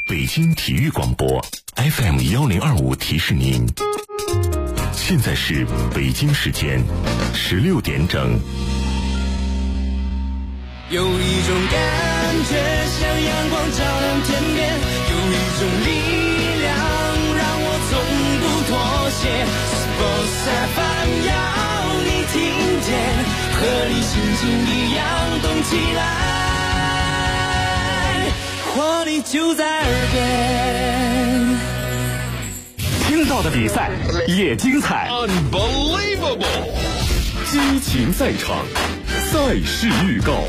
北京体育广播 FM1025提示您，现在是北京时间16点整。 有一种感觉像阳光照亮天边，有一种力量让我从不妥协。Sports FM 要你听见，和你心情一样动起来，活力就在耳边。 听到的比赛也精彩 Unbelievable， 激情赛场，赛事预告。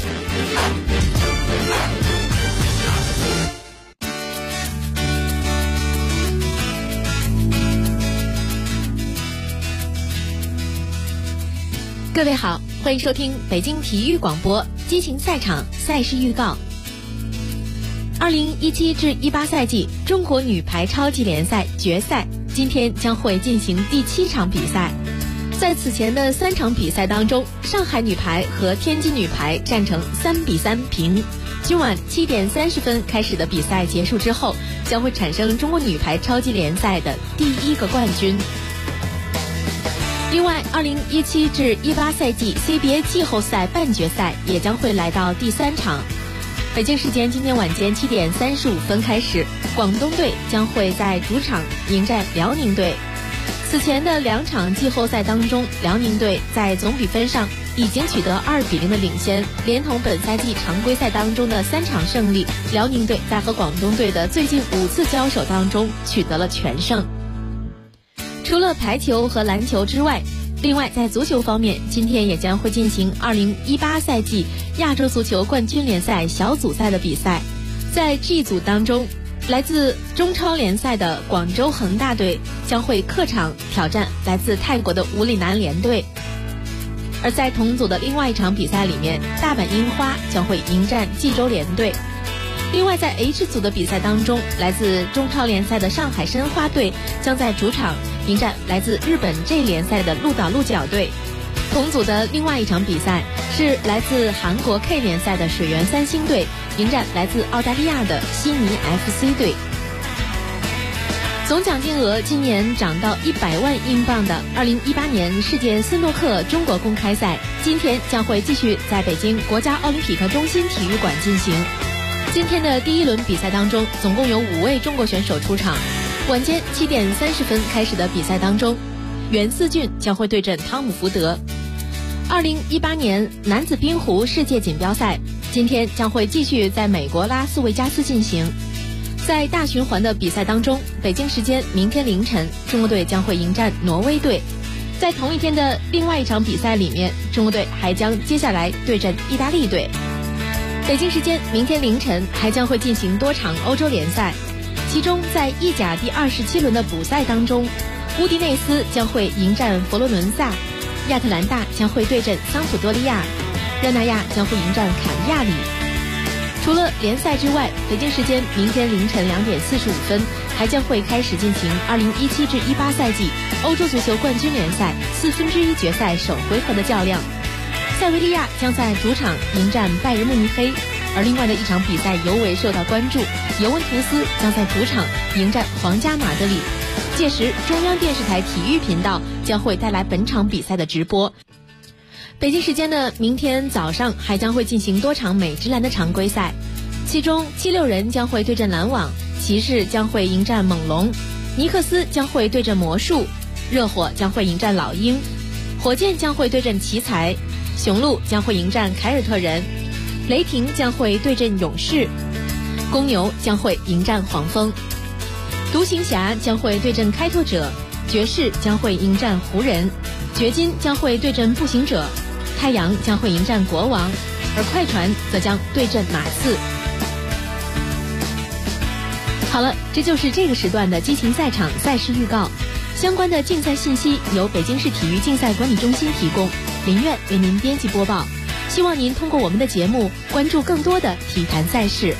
各位好，欢迎收听北京体育广播激情赛场赛事预告。2017至18赛季中国女排超级联赛决赛今天将会进行第7场比赛。在此前的3场比赛当中，上海女排和天津女排战成3-3平。今晚7点30分开始的比赛结束之后，将会产生中国女排超级联赛的第1个冠军。另外，2017至18赛季 CBA 季后赛半决赛也将会来到第3场。北京时间今天晚间7点35分开始，广东队将会在主场迎战辽宁队。此前的2场季后赛当中，辽宁队在总比分上已经取得2-0的领先，连同本赛季常规赛当中的3场胜利，辽宁队在和广东队的最近5次交手当中取得了全胜。除了排球和篮球之外，另外在足球方面，今天也将会进行2018赛季亚洲足球冠军联赛小组赛的比赛。在 G 组当中，来自中超联赛的广州恒大队将会客场挑战来自泰国的武里南联队。而在同组的另外一场比赛里面，大阪樱花将会迎战济州联队。另外在 H 组的比赛当中，来自中超联赛的上海申花队将在主场迎战来自日本 J 联赛的鹿岛鹿角队。同组的另外一场比赛是来自韩国 K 联赛的水原三星队迎战来自澳大利亚的悉尼 FC 队。总奖金额今年涨到100万英镑的2018年世界斯诺克中国公开赛，今天将会继续在北京国家奥林匹克中心体育馆进行。今天的第1轮比赛当中，总共有5位中国选手出场。晚间7点30分开始的比赛当中，袁思俊将会对阵汤姆福德。2018年男子冰壶世界锦标赛今天将会继续在美国拉斯维加斯进行。在大循环的比赛当中，北京时间明天凌晨，中国队将会迎战挪威队。在同一天的另外一场比赛里面，中国队还将接下来对阵意大利队。北京时间明天凌晨还将会进行多场欧洲联赛，其中在意甲第27轮的补赛当中，乌迪内斯将会迎战佛罗伦萨，亚特兰大将会对阵桑普多利亚，热那亚将会迎战卡利亚里。除了联赛之外，北京时间明天凌晨2点45分还将会开始进行2017至18赛季欧洲足球冠军联赛1/4决赛首回合的较量。塞维利亚将在主场迎战拜仁慕尼黑，而另外的一场比赛尤为受到关注，尤文图斯将在主场迎战皇家马德里。届时中央电视台体育频道将会带来本场比赛的直播。北京时间的明天早上还将会进行多场美职篮的常规赛，其中76人将会对阵篮网，骑士将会迎战猛龙，尼克斯将会对阵魔术，热火将会迎战老鹰，火箭将会对阵奇才，雄鹿将会迎战凯尔特人，雷霆将会对阵勇士，公牛将会迎战黄蜂，独行侠将会对阵开拓者，爵士将会迎战湖人，掘金将会对阵步行者，太阳将会迎战国王，而快船则将对阵马刺。好了，这就是这个时段的激情赛场赛事预告。相关的竞赛信息由北京市体育竞赛管理中心提供，林苑为您编辑播报。希望您通过我们的节目关注更多的体坛赛事。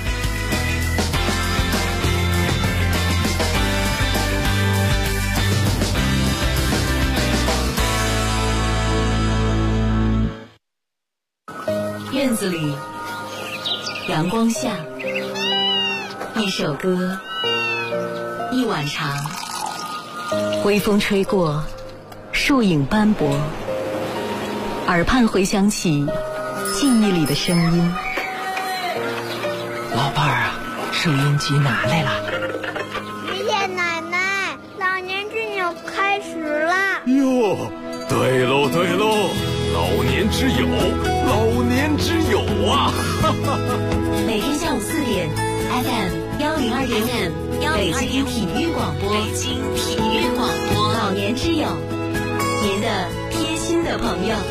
院子里，阳光下，一首歌， 一晚长，微风吹过，树影斑驳，耳畔回响起记忆里的声音。 老伴儿啊，收音机拿来了。 爷爷奶奶，老年之友开始啦！ 哟，对喽对喽，老年之友，老年之友啊！哈哈哈。 每天下午4点 FM102.5北京体育广播，北京体育广播，老年之友，您的贴心的朋友。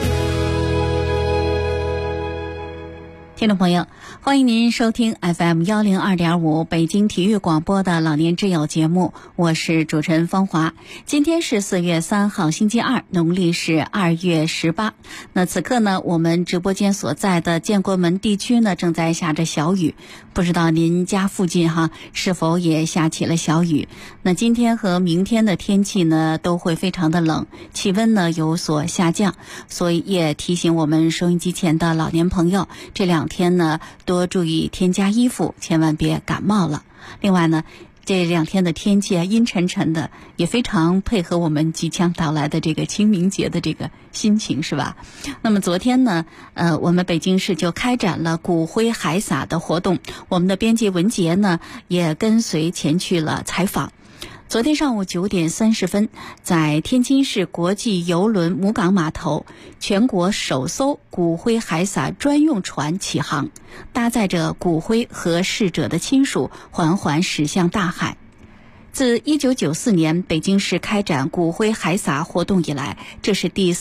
听众朋友，欢迎您收听 FM102.5 北京体育广播的老年之友节目，我是主持人芳华。今天是4月3号星期二，农历是2月18。那此刻呢，我们直播间所在的建国门地区呢，正在下着小雨，不知道您家附近是否也下起了小雨。那今天和明天的天气呢，都会非常的冷，气温呢有所下降，所以也提醒我们收音机前的老年朋友，这2天呢多注意添加衣服，千万别感冒了。另外呢，这2天的天气阴沉沉的，也非常配合我们即将到来的这个清明节的这个心情，是吧？那么昨天呢，我们北京市就开展了骨灰海撒的活动，我们的编辑文杰呢也跟随前去了采访。昨天上午9点30分，在天津市国际邮轮母港码头，全国首艘骨灰海撒专用船启航，搭载着骨灰和逝者的亲属缓缓驶向大海。自1994年北京市开展骨灰海撒活动以来，这是第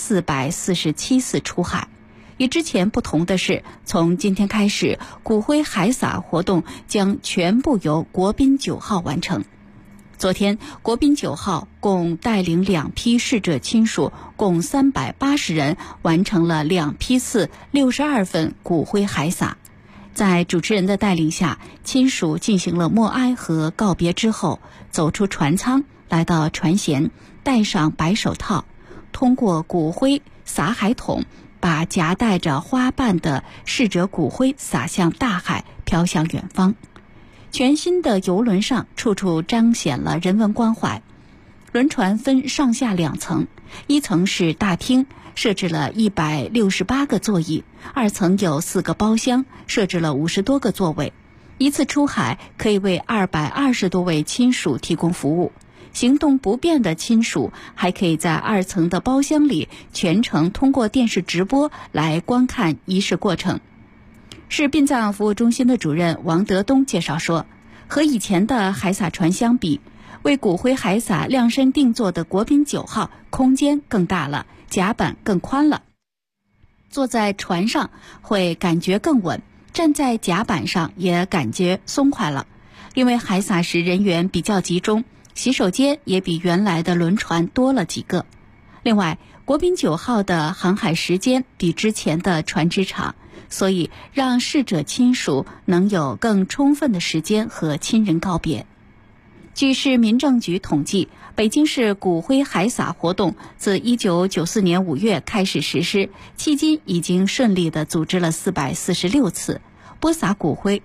447次出海。与之前不同的是，从今天开始，骨灰海撒活动将全部由国宾9号完成。昨天，国宾9号共带领2批逝者亲属共380人，完成了2批次62份骨灰海撒。在主持人的带领下，亲属进行了默哀和告别之后，走出船舱，来到船舷，戴上白手套，通过骨灰撒海桶，把夹带着花瓣的逝者骨灰撒向大海，飘向远方。全新的邮轮上处处彰显了人文关怀。轮船分上下2层，一层是大厅，设置了168个座椅，2层有4个包厢，设置了50多个座位。一次出海可以为220多位亲属提供服务。行动不便的亲属还可以在2层的包厢里全程通过电视直播来观看仪式过程。市殡葬服务中心的主任王德东介绍说，和以前的海撒船相比，为骨灰海撒量身定做的国宾9号空间更大了，甲板更宽了，坐在船上会感觉更稳，站在甲板上也感觉松快了。因为海撒时人员比较集中，洗手间也比原来的轮船多了几个。另外，国宾9号的航海时间比之前的船只长，所以让逝者亲属能有更充分的时间和亲人告别。据市民政局统计，北京市骨灰海撒活动自1994年5月开始实施，迄今已经顺利地组织了446次，播撒骨灰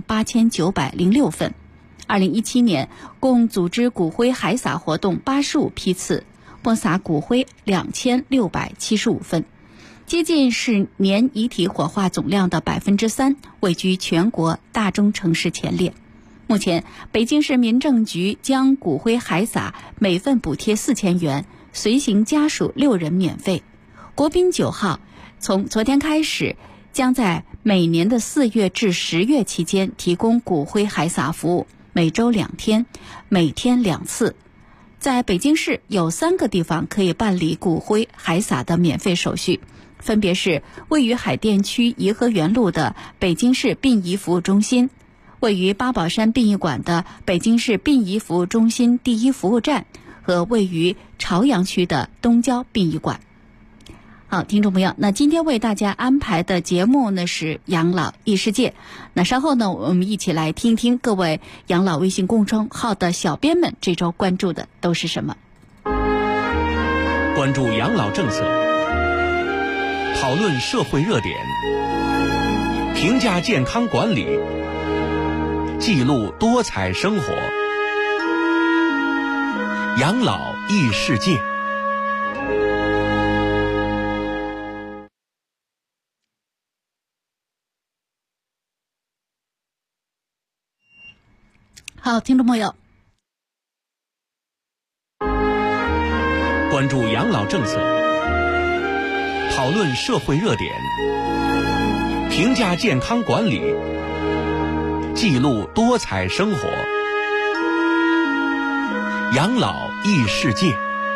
18906份。2017年共组织骨灰海撒活动85批次，播撒骨灰2675份。接近是年遗体火化总量的3%，位居全国大中城市前列。目前，北京市民政局将骨灰海撒每份补贴4000元，随行家属6人免费。国宾9号从昨天开始，将在每年的4月至10月期间提供骨灰海撒服务，每周2天，每天2次。在北京市有3个地方可以办理骨灰海撒的免费手续，分别是位于海淀区颐和园路的北京市殡仪服务中心，位于八宝山殡仪馆的北京市殡仪服务中心第1服务站，和位于朝阳区的东郊殡仪馆。好，听众朋友，那今天为大家安排的节目呢是养老异世界。那稍后呢，我们一起来听听各位养老微信公众号的小编们这周关注的都是什么。 关注养老政策，讨论社会热点，评价健康管理，记录多彩生活。 养老异世界。 好，听众朋友， 关注养老政策，讨论社会热点，评价健康管理，记录多彩生活。养老异世界。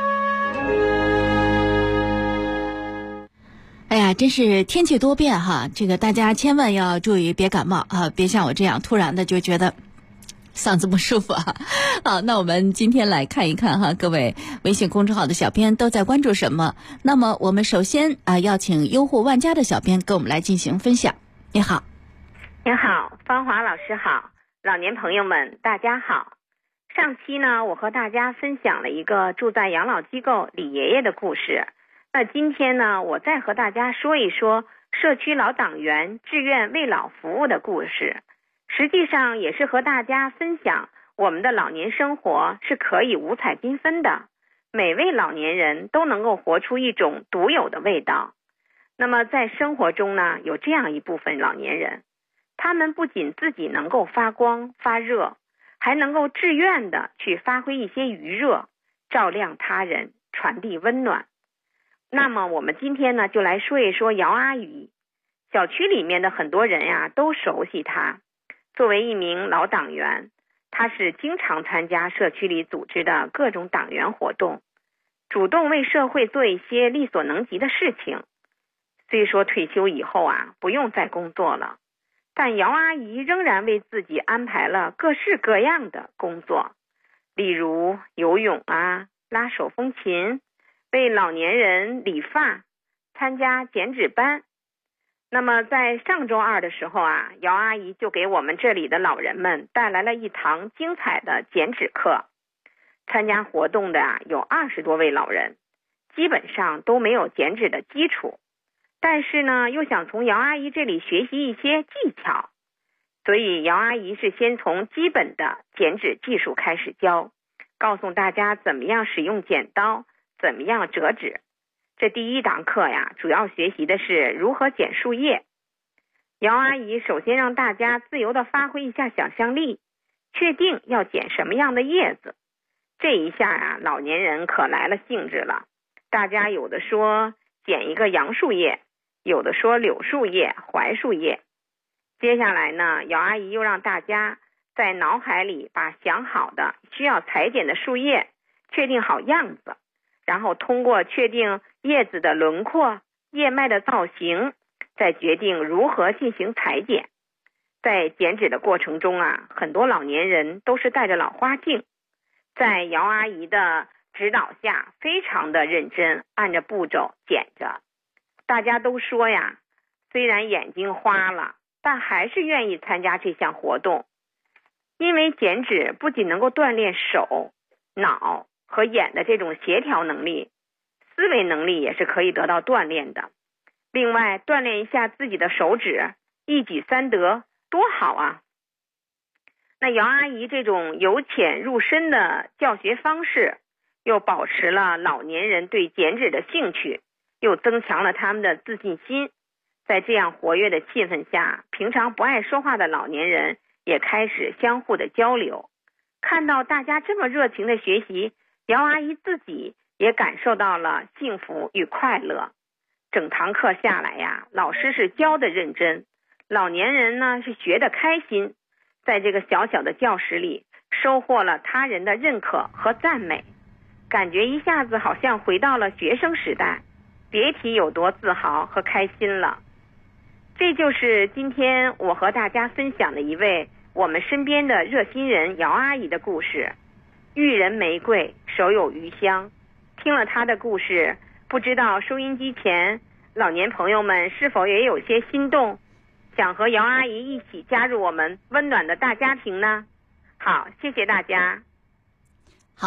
哎呀，真是天气多变哈，这个大家千万要注意，别感冒啊，别像我这样突然的就觉得嗓子不舒服啊。好，那我们今天来看一看哈，各位微信公众号的小编都在关注什么。那么我们首先要请优户万家的小编跟我们来进行分享。你好。 您好，芳华老师好，老年朋友们大家好。上期呢，我和大家分享了一个住在养老机构李爷爷的故事。那今天呢，我再和大家说一说社区老党员志愿为老服务的故事。实际上也是和大家分享我们的老年生活是可以五彩缤纷的，每位老年人都能够活出一种独有的味道。那么在生活中呢，有这样一部分老年人，他们不仅自己能够发光发热，还能够志愿的去发挥一些余热，照亮他人，传递温暖。那么我们今天呢，就来说一说姚阿姨。小区里面的很多人呀，都熟悉她。作为一名老党员，她是经常参加社区里组织的各种党员活动，主动为社会做一些力所能及的事情。虽说退休以后不用再工作了，但姚阿姨仍然为自己安排了各式各样的工作，例如游泳拉手风琴，为老年人理发，参加剪纸班。那么在上周二的时候姚阿姨就给我们这里的老人们带来了一堂精彩的剪纸课。参加活动的有20多位老人，基本上都没有剪纸的基础，但是呢，又想从姚阿姨这里学习一些技巧，所以姚阿姨是先从基本的剪纸技术开始教，告诉大家怎么样使用剪刀，怎么样折纸。这第一堂课主要学习的是如何剪树叶。姚阿姨首先让大家自由地发挥一下想象力，确定要剪什么样的叶子。这一下老年人可来了兴致了，大家有的说剪一个杨树叶，有的说柳树叶、槐树叶。接下来呢，姚阿姨又让大家在脑海里把想好的需要裁剪的树叶确定好样子，然后通过确定叶子的轮廓、叶脉的造型，再决定如何进行裁剪。在剪纸的过程中很多老年人都是戴着老花镜，在姚阿姨的指导下非常的认真，按着步骤剪着。大家都说虽然眼睛花了，但还是愿意参加这项活动。因为剪纸不仅能够锻炼手、脑和眼的这种协调能力，思维能力也是可以得到锻炼的。另外锻炼一下自己的手指，一举三得，多好那姚阿姨这种由浅入深的教学方式，又保持了老年人对剪纸的兴趣，又增强了他们的自信心。在这样活跃的气氛下，平常不爱说话的老年人也开始相互的交流。看到大家这么热情的学习，姚阿姨自己也感受到了幸福与快乐。整堂课下来老师是教的认真，老年人呢是学得开心，在这个小小的教室里收获了他人的认可和赞美，感觉一下子好像回到了学生时代，别提有多自豪和开心了。这就是今天我和大家分享的一位我们身边的热心人姚阿姨的故事。遇人玫瑰，手有余香。听了她的故事，不知道收音机前老年朋友们是否也有些心动，想和姚阿姨一起加入我们温暖的大家庭呢？好，谢谢大家。 好，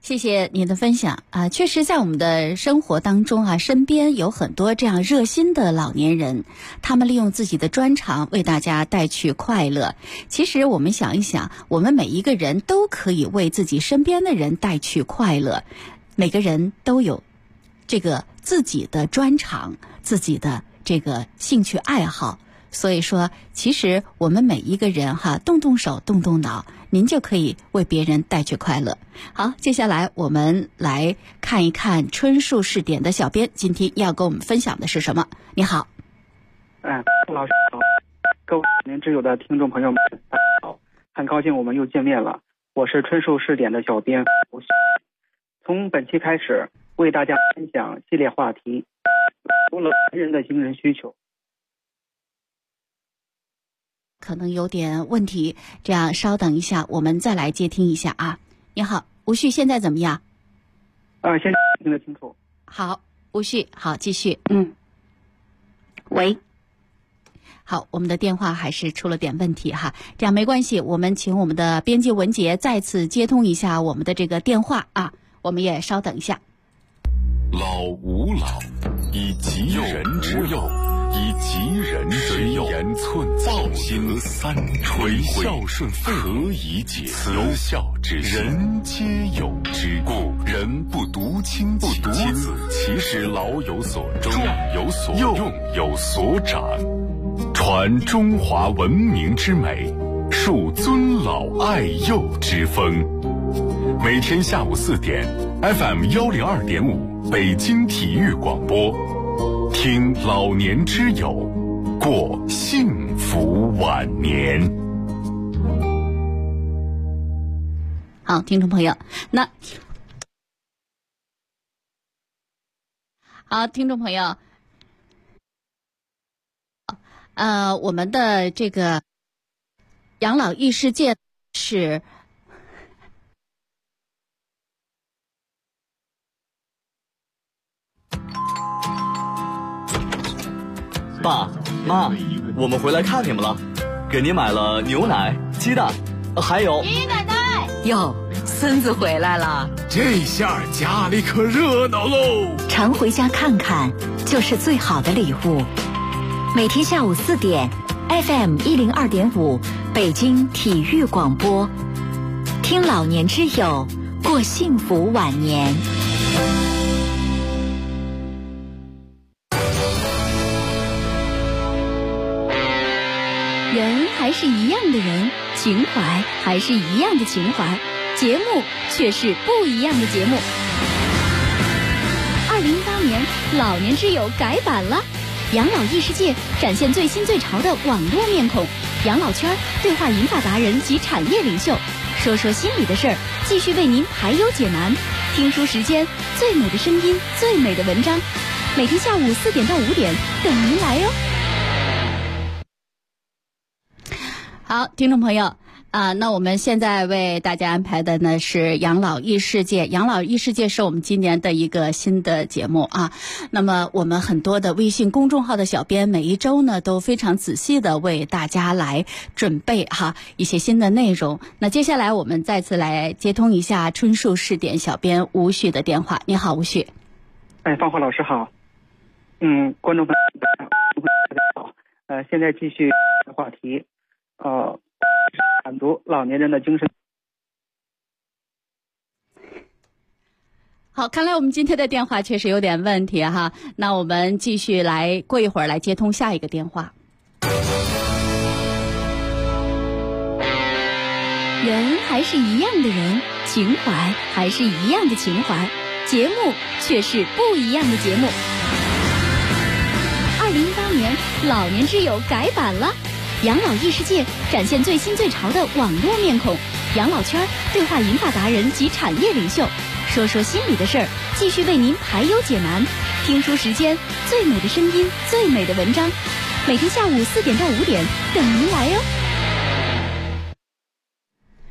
谢谢您的分享啊！确实，在我们的生活当中啊，身边有很多这样热心的老年人，他们利用自己的专长为大家带去快乐。其实我们想一想，我们每一个人都可以为自己身边的人带去快乐。每个人都有这个自己的专长，自己的这个兴趣爱好。所以说，其实我们每一个人动动手动动脑，您就可以为别人带去快乐。好，接下来我们来看一看春树试点的小编今天要跟我们分享的是什么。你好。 老师好，各位老年之友的听众朋友们大家好，很高兴我们又见面了。我是春树试点的小编吴旭。从本期开始为大家分享系列话题，除了人的精神需求。 可能有点问题，这样稍等一下，我们再来接听一下啊。你好，吴旭，现在怎么样？ 现在听得清楚。 好，吴旭，好，继续。 喂。 好，我们的电话还是出了点问题哈，这样没关系，我们请我们的编辑文杰再次接通一下我们的这个电话啊，我们也稍等一下。 老吾老以及人之幼，以及人之幼，言寸造心三垂孝顺何以解？慈孝之人皆有之，故人不独亲不独子，其实老有所终，壮有所用，有所长，传中华文明之美，树尊老爱幼之风。每天下午4点 FM 102.5北京体育广播，听老年之友，过幸福晚年。 好，听众朋友，我们的这个养老异世界是爸妈，我们回来看你们了，给您买了牛奶、鸡蛋，还有爷爷奶奶哟，孙子回来了， 这下家里可热闹喽！ 常回家看看就是最好的礼物。每天下午4点 FM 102.5北京体育广播，听老年之友，过幸福晚年。 人还是一样的人，情怀还是一样的情怀，节目却是不一样的节目。2018年老年之友改版了，养老异世界展现最新最潮的网络面孔，养老圈对话银发达人及产业领袖，说说心里的事儿，继续为您排忧解难。听书时间，最美的声音，最美的文章，每天下午4点到5点等您来哟。 好，听众朋友那我们现在为大家安排的呢是养老异世界。养老异世界是我们今年的一个新的节目啊。那么我们很多的微信公众号的小编每一周呢都非常仔细的为大家来准备一些新的内容。那接下来我们再次来接通一下春树试点小编吴旭的电话。你好，吴旭。 芳华老师好。观众朋友大家好。现在继续话题。满足老年人的精神。 好，看来我们今天的电话确实有点问题哈。那我们继续来，过一会儿来接通下一个电话。 人还是一样的人，情怀还是一样的情怀，节目却是不一样的节目。2018年老年之友改版了，养老异世界展现最新最潮的网络面孔，养老圈对话银发达人及产业领袖，说说心里的事儿，继续为您排忧解难。听书时间，最美的声音，最美的文章，每天下午4点到5点等您来哟。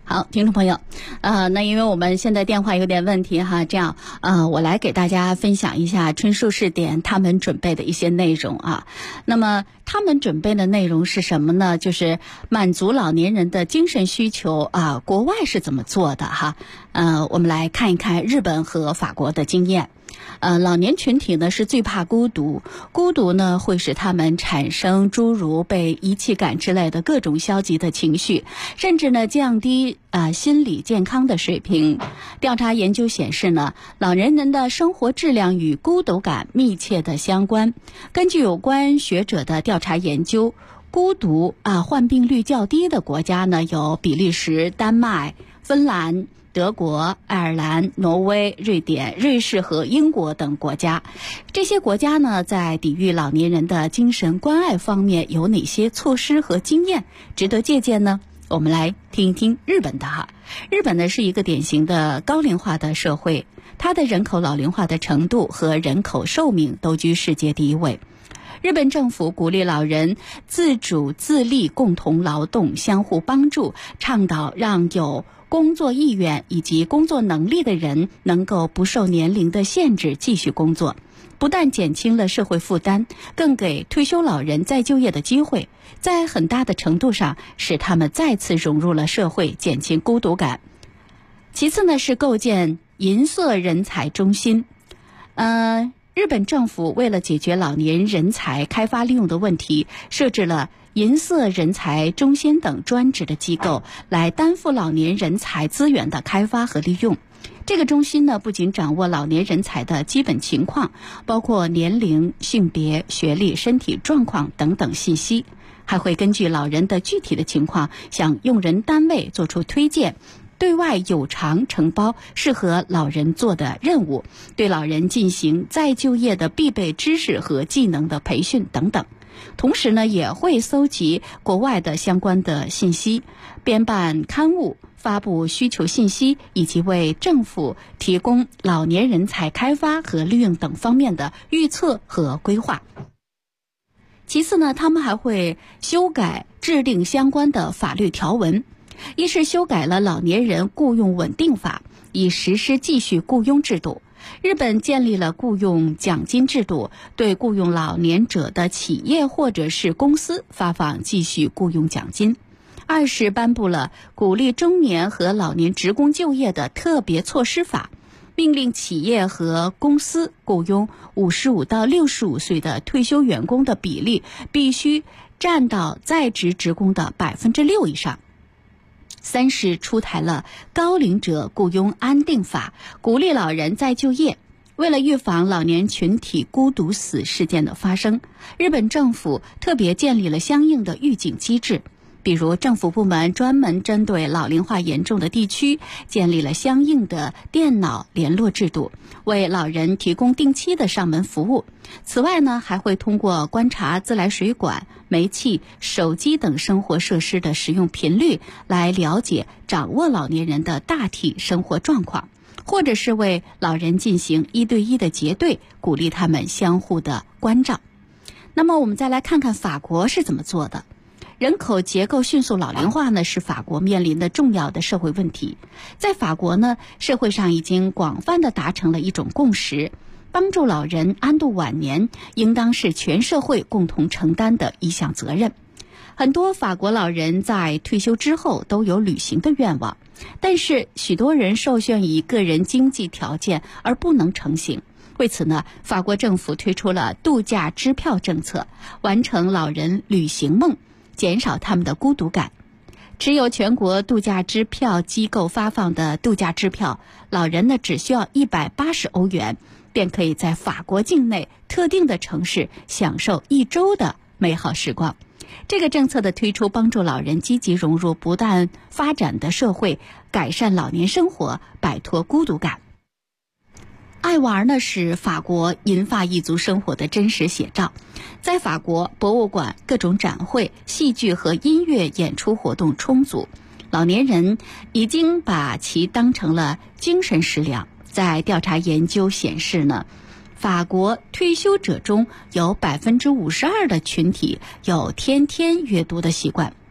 好，听众朋友，那因为我们现在电话有点问题哈，这样我来给大家分享一下春树试点他们准备的一些内容啊。那么他们准备的内容是什么呢？就是满足老年人的精神需求啊，国外是怎么做的哈？我们来看一看日本和法国的经验。老年群体呢是最怕孤独，孤独呢会使他们产生诸如被遗弃感之类的各种消极的情绪，甚至呢降低心理健康的水平。调查研究显示呢，老年人的生活质量与孤独感密切的相关。根据有关学者的调查研究，孤独患病率较低的国家呢有比利时、丹麦、芬兰、德国、爱尔兰、挪威、瑞典、瑞士和英国等国家。这些国家呢，在抵御老年人的精神关爱方面有哪些措施和经验值得借鉴呢？我们来听一听日本的哈。日本呢是一个典型的高龄化的社会，它的人口老龄化的程度和人口寿命都居世界第一位。日本政府鼓励老人自主自立，共同劳动，相互帮助，倡导让有工作意愿以及工作能力的人能够不受年龄的限制继续工作，不但减轻了社会负担，更给退休老人再就业的机会，在很大的程度上使他们再次融入了社会，减轻孤独感。其次呢是构建银色人才中心。日本政府为了解决老年人才开发利用的问题，设置了银色人才中心等专职的机构，来担负老年人才资源的开发和利用。这个中心呢，不仅掌握老年人才的基本情况，包括年龄、性别、学历、身体状况等等信息，还会根据老人的具体的情况，向用人单位做出推荐，对外有偿承包适合老人做的任务，对老人进行再就业的必备知识和技能的培训等等。同时呢，也会搜集国外的相关的信息，编办刊物，发布需求信息，以及为政府提供老年人才开发和利用等方面的预测和规划。其次呢，他们还会修改制定相关的法律条文。一是修改了老年人雇佣稳定法，以实施继续雇佣制度。日本建立了雇佣奖金制度，对雇佣老年者的企业或者是公司发放继续雇佣奖金。二是颁布了鼓励中年和老年职工就业的特别措施法，命令企业和公司雇佣55到65岁的退休员工的比例必须占到在职职工的6%以上。三是出台了高龄者雇佣安定法，鼓励老人再就业。为了预防老年群体孤独死事件的发生，日本政府特别建立了相应的预警机制，比如政府部门专门针对老龄化严重的地区建立了相应的电脑联络制度，为老人提供定期的上门服务。此外呢，还会通过观察自来水管、煤气、手机等生活设施的使用频率，来了解掌握老年人的大体生活状况，或者是为老人进行1对1的结对，鼓励他们相互的关照。那么我们再来看看法国是怎么做的。人口结构迅速老龄化呢，是法国面临的重要的社会问题。在法国呢，社会上已经广泛的达成了一种共识，帮助老人安度晚年应当是全社会共同承担的一项责任。很多法国老人在退休之后都有旅行的愿望，但是许多人受限于个人经济条件而不能成行。为此呢，法国政府推出了度假支票政策，完成老人旅行梦，减少他们的孤独感。持有全国度假支票机构发放的度假支票，老人呢只需要180欧元，便可以在法国境内特定的城市享受1周的美好时光。这个政策的推出，帮助老人积极融入不断发展的社会，改善老年生活，摆脱孤独感。爱玩呢是法国银发一族生活的真实写照。在法国，博物馆、各种展会、戏剧和音乐演出活动充足，老年人已经把其当成了精神食粮。在调查研究显示呢，法国退休者中有52%的群体有天天阅读的习惯，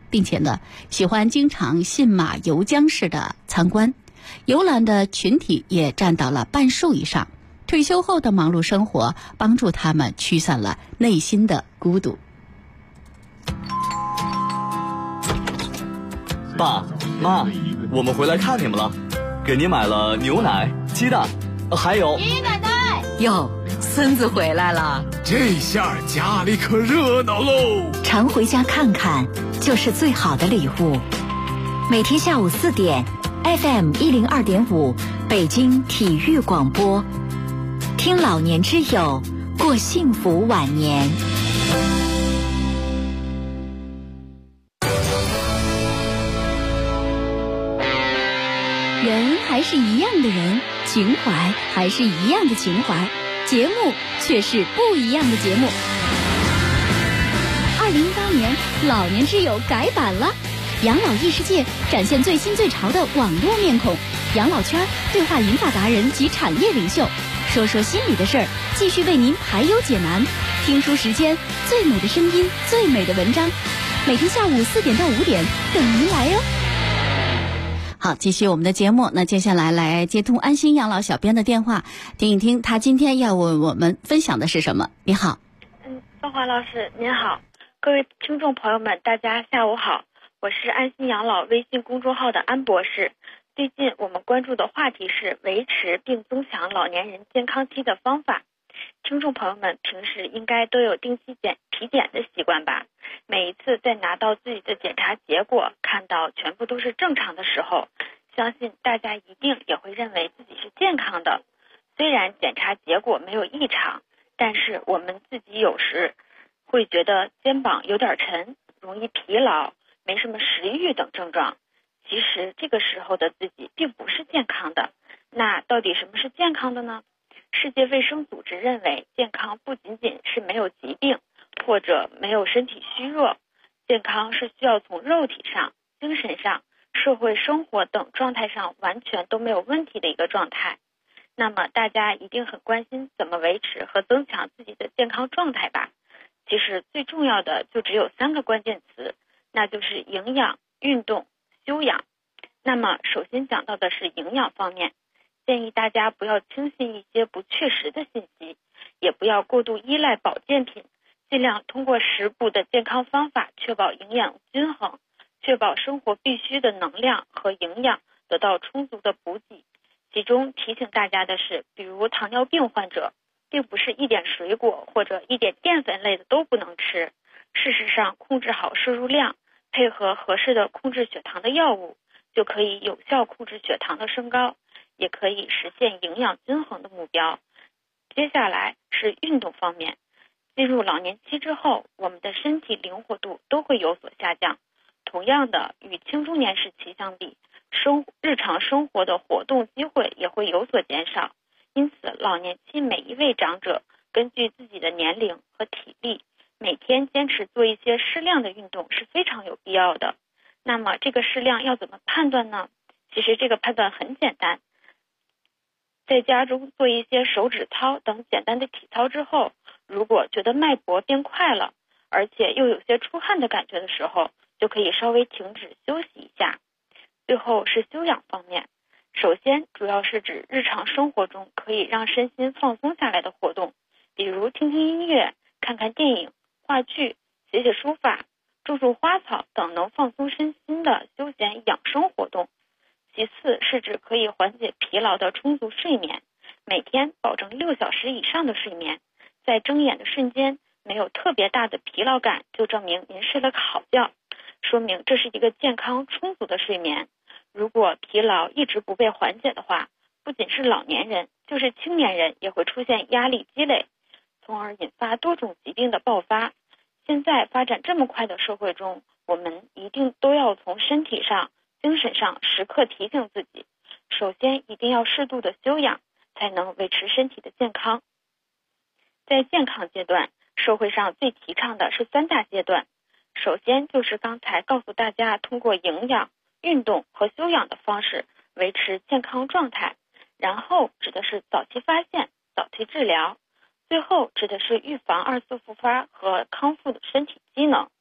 并且呢，喜欢经常信马由缰式的参观，游览的群体也占到了半数以上。退休后的忙碌生活帮助他们驱散了内心的孤独。 爸妈，我们回来看你们了，给您买了牛奶、鸡蛋，还有爷爷奶奶。 哟，孙子回来了， 这下家里可热闹喽！ 常回家看看，就是最好的礼物。每天下午4点 ，FM 102.5，北京体育广播，听老年之友，过幸福晚年。 人还是一样的人，情怀还是一样的情怀，节目却是不一样的节目。2018年，老年之友改版了，养老异世界展现最新最潮的网络面孔，养老圈对话银发达人及产业领袖，说说心里的事儿，继续为您排忧解难。听书时间，最美的声音，最美的文章，每天下午4点到5点等您来哟。 好，继续我们的节目。那接下来来接通安心养老小编的电话，听一听他今天要为我们分享的是什么。你好。 芳华老师您好，各位听众朋友们大家下午好，我是安心养老微信公众号的安博士。最近我们关注的话题是维持并增强老年人健康期的方法。听众朋友们平时应该都有定期体检的习惯吧？每一次在拿到自己的检查结果，看到全部都是正常的时候，相信大家一定也会认为自己是健康的。虽然检查结果没有异常，但是我们自己有时会觉得肩膀有点沉，容易疲劳，没什么食欲等症状。其实这个时候的自己并不是健康的。那到底什么是健康的呢？世界卫生组织认为，健康不仅仅是没有疾病或者没有身体虚弱，健康是需要从肉体上、精神上、社会生活等状态上完全都没有问题的一个状态。那么大家一定很关心怎么维持和增强自己的健康状态吧？其实最重要的就只有3个关键词，那就是营养、运动、修养。那么首先讲到的是营养方面，建议大家不要轻信一些不确实的信息，也不要过度依赖保健品，尽量通过食补的健康方法确保营养均衡，确保生活必需的能量和营养得到充足的补给。其中提醒大家的是，比如糖尿病患者，并不是一点水果或者一点淀粉类的都不能吃。事实上，控制好摄入量，配合合适的控制血糖的药物，就可以有效控制血糖的升高，也可以实现营养均衡的目标。接下来是运动方面，进入老年期之后，我们的身体灵活度都会有所下降。同样的，与青中年时期相比，日常生活的活动机会也会有所减少。因此，老年期每一位长者根据自己的年龄和体力，每天坚持做一些适量的运动是非常有必要的。那么这个适量要怎么判断呢？其实这个判断很简单，在家中做一些手指操等简单的体操之后，如果觉得脉搏变快了，而且又有些出汗的感觉的时候，就可以稍微停止休息一下。最后是修养方面，首先主要是指日常生活中可以让身心放松下来的活动，比如听听音乐、看看电影、话剧、写写书法、种种花草等能放松身心的休闲养生活动。其次是指可以缓解疲劳的充足睡眠，每天保证6小时以上的睡眠，在睁眼的瞬间没有特别大的疲劳感，就证明您睡了个好觉，说明这是一个健康充足的睡眠。如果疲劳一直不被缓解的话，不仅是老年人，就是青年人也会出现压力积累，从而引发多种疾病的爆发。现在发展这么快的社会中，我们一定都要从身体上、精神上时刻提醒自己，首先一定要适度的休养，才能维持身体的健康。在健康阶段，社会上最提倡的是3大阶段，首先就是刚才告诉大家，通过营养、运动和休养的方式维持健康状态，然后指的是早期发现、早期治疗，最后指的是预防2次复发和康复的身体机能。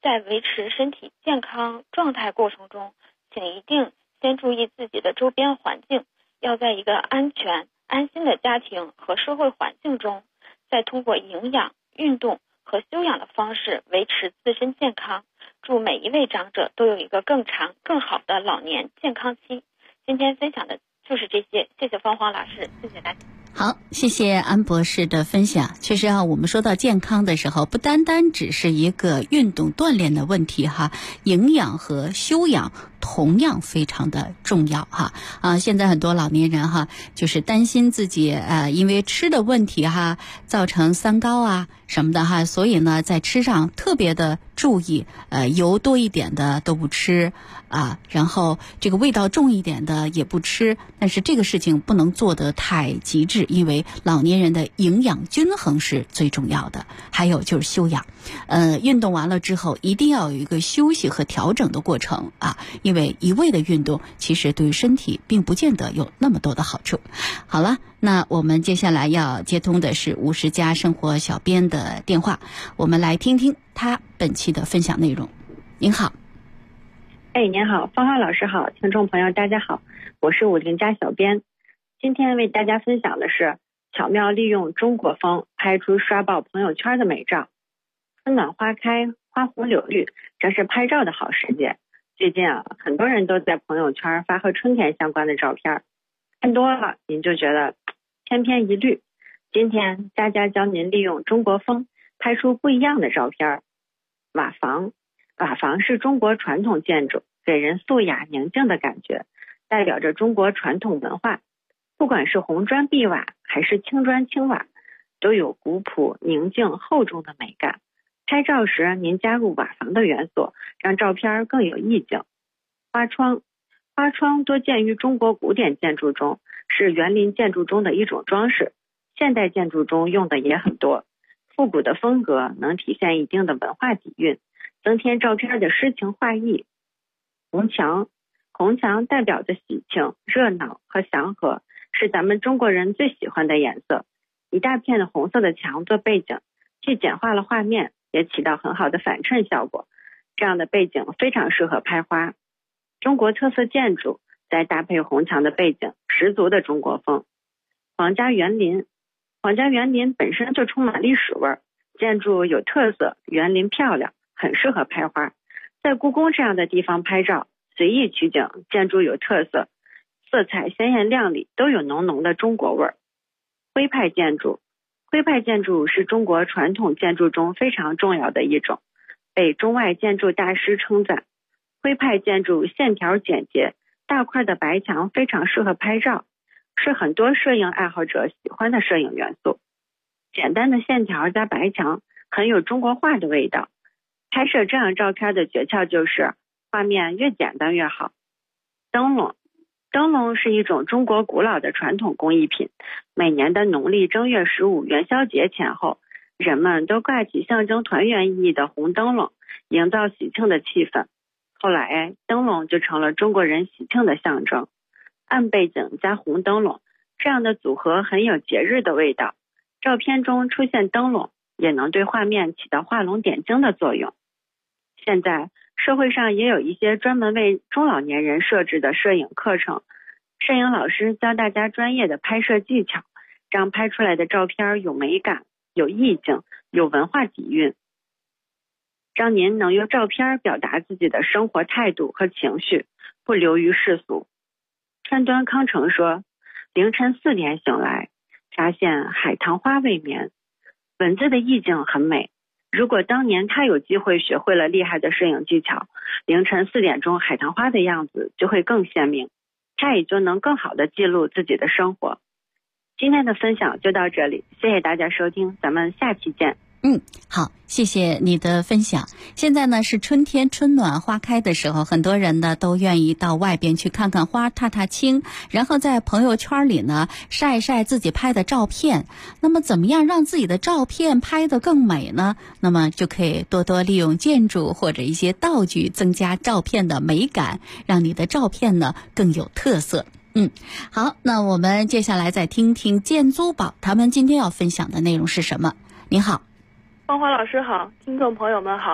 在维持身体健康状态过程中，请一定先注意自己的周边环境，要在一个安全、安心的家庭和社会环境中，再通过营养、运动和休养的方式维持自身健康。祝每一位长者都有一个更长、更好的老年健康期。今天分享的就是这些，谢谢芳华老师，谢谢大家。 好，谢谢安博士的分享。确实我们说到健康的时候，不单单只是一个运动锻炼的问题营养和休养同样非常的重要现在很多老年人就是担心自己因为吃的问题造成三高什么的所以呢在吃上特别的注意，油多一点的都不吃然后这个味道重一点的也不吃。但是这个事情不能做得太极致，因为老年人的营养均衡是最重要的。还有就是休养，运动完了之后一定要有一个休息和调整的过程因为一味的运动其实对身体并不见得有那么多的好处。好了，那我们接下来要接通的是50加生活小编的电话，我们来听听他本期的分享内容。您好。 您好，芳华老师好，听众朋友大家好，我是50加小编。今天为大家分享的是巧妙利用中国风拍出刷爆朋友圈的美照。春暖花开，花红柳绿，真是拍照的好时节。最近很多人都在朋友圈发和春天相关的照片，看多了您就觉得千篇一律。今天佳佳教您利用中国风拍出不一样的照片。瓦房是中国传统建筑，给人素雅宁静的感觉，代表着中国传统文化。不管是红砖碧瓦还是青砖青瓦，都有古朴宁静厚重的美感。拍照时您加入瓦房的元素，让照片更有意境。花窗多见于中国古典建筑中，是园林建筑中的一种装饰，现代建筑中用的也很多。复古的风格能体现一定的文化底蕴，增添照片的诗情画意。红墙代表着喜庆、热闹和祥和，是咱们中国人最喜欢的颜色。一大片的红色的墙做背景，既简化了画面，也起到很好的反衬效果。这样的背景非常适合拍花。中国特色建筑再搭配红墙的背景，十足的中国风。皇家园林本身就充满历史味，建筑有特色，园林漂亮，很适合拍花。在故宫这样的地方拍照，随意取景，建筑有特色，色彩鲜艳亮丽，都有浓浓的中国味儿。徽派建筑是中国传统建筑中非常重要的一种，被中外建筑大师称赞。徽派建筑线条简洁，大块的白墙非常适合拍照，是很多摄影爱好者喜欢的摄影元素。简单的线条加白墙，很有中国画的味道。拍摄这样照片的诀窍就是画面越简单越好。灯笼是一种中国古老的传统工艺品，每年的农历正月15元宵节前后，人们都挂起象征团圆意义的红灯笼，营造喜庆的气氛。后来灯笼就成了中国人喜庆的象征。暗背景加红灯笼，这样的组合很有节日的味道。照片中出现灯笼，也能对画面起到画龙点睛的作用。现在社会上也有一些专门为中老年人设置的摄影课程，摄影老师教大家专业的拍摄技巧，让拍出来的照片有美感、有意境、有文化底蕴，让您能用照片表达自己的生活态度和情绪，不流于世俗。川端康成说，凌晨4点醒来，发现海棠花未眠。文字的意境很美，如果当年他有机会学会了厉害的摄影技巧，凌晨4点钟海棠花的样子就会更鲜明，他也就能更好的记录自己的生活。今天的分享就到这里，谢谢大家收听，咱们下期见。 好，谢谢你的分享。现在呢是春天，春暖花开的时候，很多人呢都愿意到外边去看看花，踏踏青，然后在朋友圈里呢晒晒自己拍的照片。那么怎么样让自己的照片拍得更美呢？那么就可以多多利用建筑或者一些道具，增加照片的美感，让你的照片呢更有特色。好，那我们接下来再听听建租宝他们今天要分享的内容是什么。您好。 芳华老师好，听众朋友们好，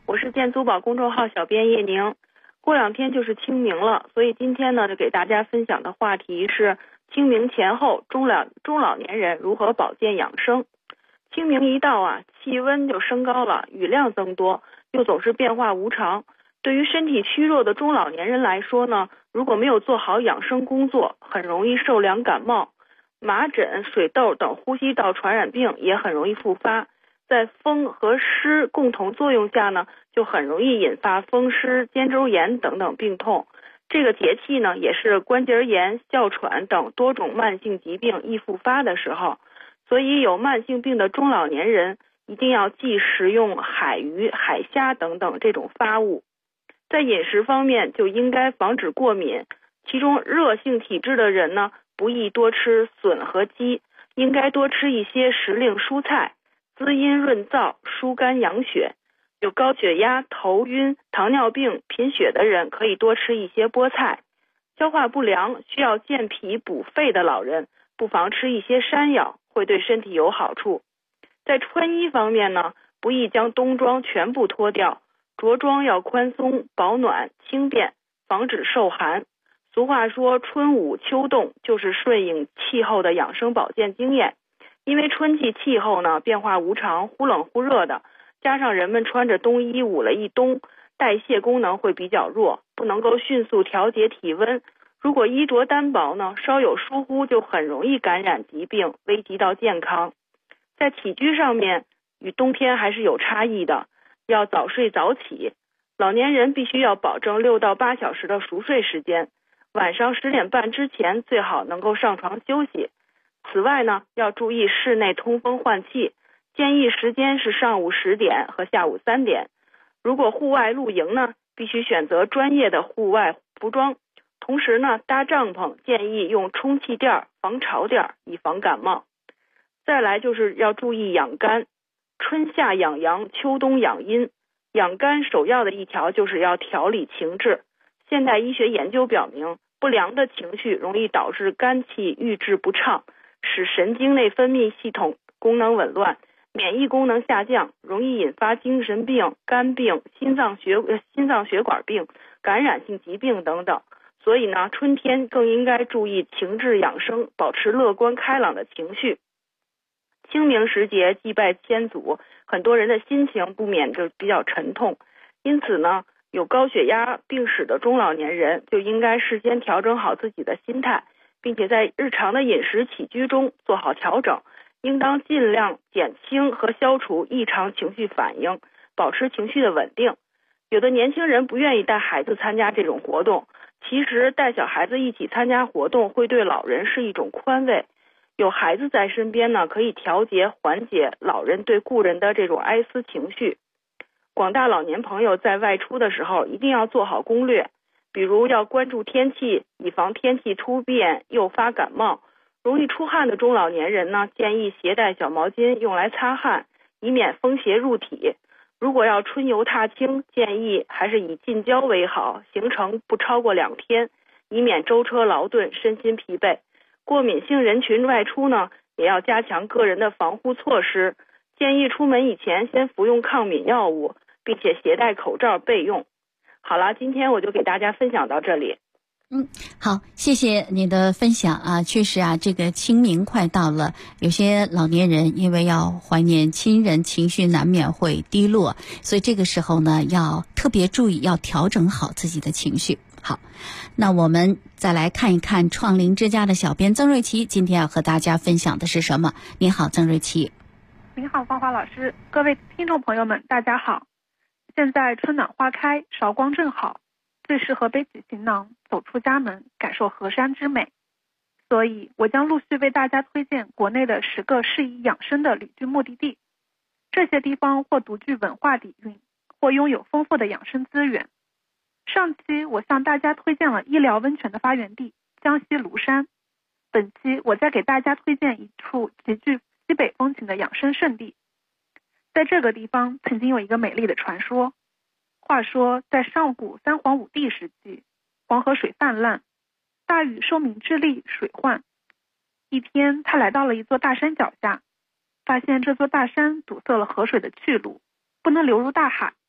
我是健租宝公众号小编叶宁。过2天就是清明了，所以今天呢，就给大家分享的话题是清明前后中老年人如何保健养生。清明一到啊，气温就升高了，雨量增多，又总是变化无常。对于身体虚弱的中老年人来说呢，如果没有做好养生工作，很容易受凉感冒、麻疹、水痘等呼吸道传染病也很容易复发。在风和湿共同作用下呢，就很容易引发风湿、肩周炎等等病痛。这个节气呢，也是关节炎、哮喘等多种慢性疾病易复发的时候，所以有慢性病的中老年人一定要忌食用海鱼、海虾等等这种发物。在饮食方面就应该防止过敏，其中热性体质的人呢，不宜多吃笋和鸡，应该多吃一些时令蔬菜，滋阴润燥，疏肝养血。有高血压、头晕、糖尿病、贫血的人可以多吃一些菠菜。消化不良需要健脾补肺的老人不妨吃一些山药，会对身体有好处。在穿衣方面呢，不宜将冬装全部脱掉，着装要宽松、保暖、轻便，防止受寒。俗话说春捂秋冻，就是顺应气候的养生保健经验。因为春季气候呢变化无常，忽冷忽热的，加上人们穿着冬衣捂了一冬，代谢功能会比较弱，不能够迅速调节体温。如果衣着单薄呢，稍有疏忽就很容易感染疾病，危及到健康。在起居上面与冬天还是有差异的，要早睡早起。老年人必须要保证6到8小时的熟睡时间，晚上10点半之前最好能够上床休息。此外呢，要注意室内通风换气，建议时间是上午10点和下午3点。如果户外露营呢，必须选择专业的户外服装。同时呢，搭帐篷建议用充气垫、防潮垫，以防感冒。再来就是要注意养肝，春夏养阳，秋冬养阴。养肝首要的一条就是要调理情志。现代医学研究表明，不良的情绪容易导致肝气郁滞不畅，使神经内分泌系统功能紊乱，免疫功能下降，容易引发精神病、肝病、心脏血管病、感染性疾病等等。所以呢，春天更应该注意情志养生，保持乐观开朗的情绪。清明时节祭拜先祖，很多人的心情不免就比较沉痛，因此呢，有高血压病史的中老年人就应该事先调整好自己的心态，并且在日常的饮食起居中做好调整，应当尽量减轻和消除异常情绪反应，保持情绪的稳定。有的年轻人不愿意带孩子参加这种活动，其实带小孩子一起参加活动会对老人是一种宽慰。有孩子在身边呢，可以调节缓解老人对故人的这种哀思情绪。广大老年朋友在外出的时候一定要做好攻略，比如要关注天气，以防天气突变诱发感冒。容易出汗的中老年人呢，建议携带小毛巾用来擦汗，以免风邪入体。如果要春游踏青，建议还是以近郊为好，行程不超过2天，以免舟车劳顿，身心疲惫。过敏性人群外出呢，也要加强个人的防护措施，建议出门以前先服用抗敏药物，并且携带口罩备用。好了，今天我就给大家分享到这里。 好，谢谢你的分享啊！确实啊，这个清明快到了，有些老年人因为要怀念亲人，情绪难免会低落，所以这个时候呢，要特别注意，要调整好自己的情绪。好，那我们再来看一看创灵之家的小编曾瑞琪今天要和大家分享的是什么。你好，曾瑞琪。 您好，芳华老师，各位听众朋友们，大家好。现在春暖花开，韶光正好，最适合背起行囊走出家门，感受河山之美。所以我将陆续为大家推荐国内的10个适宜养生的旅居目的地。这些地方或独具文化底蕴，或拥有丰富的养生资源。上期我向大家推荐了医疗温泉的发源地江西庐山，本期我再给大家推荐一处极具西北风情的养生圣地。在这个地方曾经有一个美丽的传说。话说在上古三皇五帝时期，黄河水泛滥，大禹受民之力水患。一天他来到了一座大山脚下，发现这座大山堵塞了河水的去路，不能流入大海。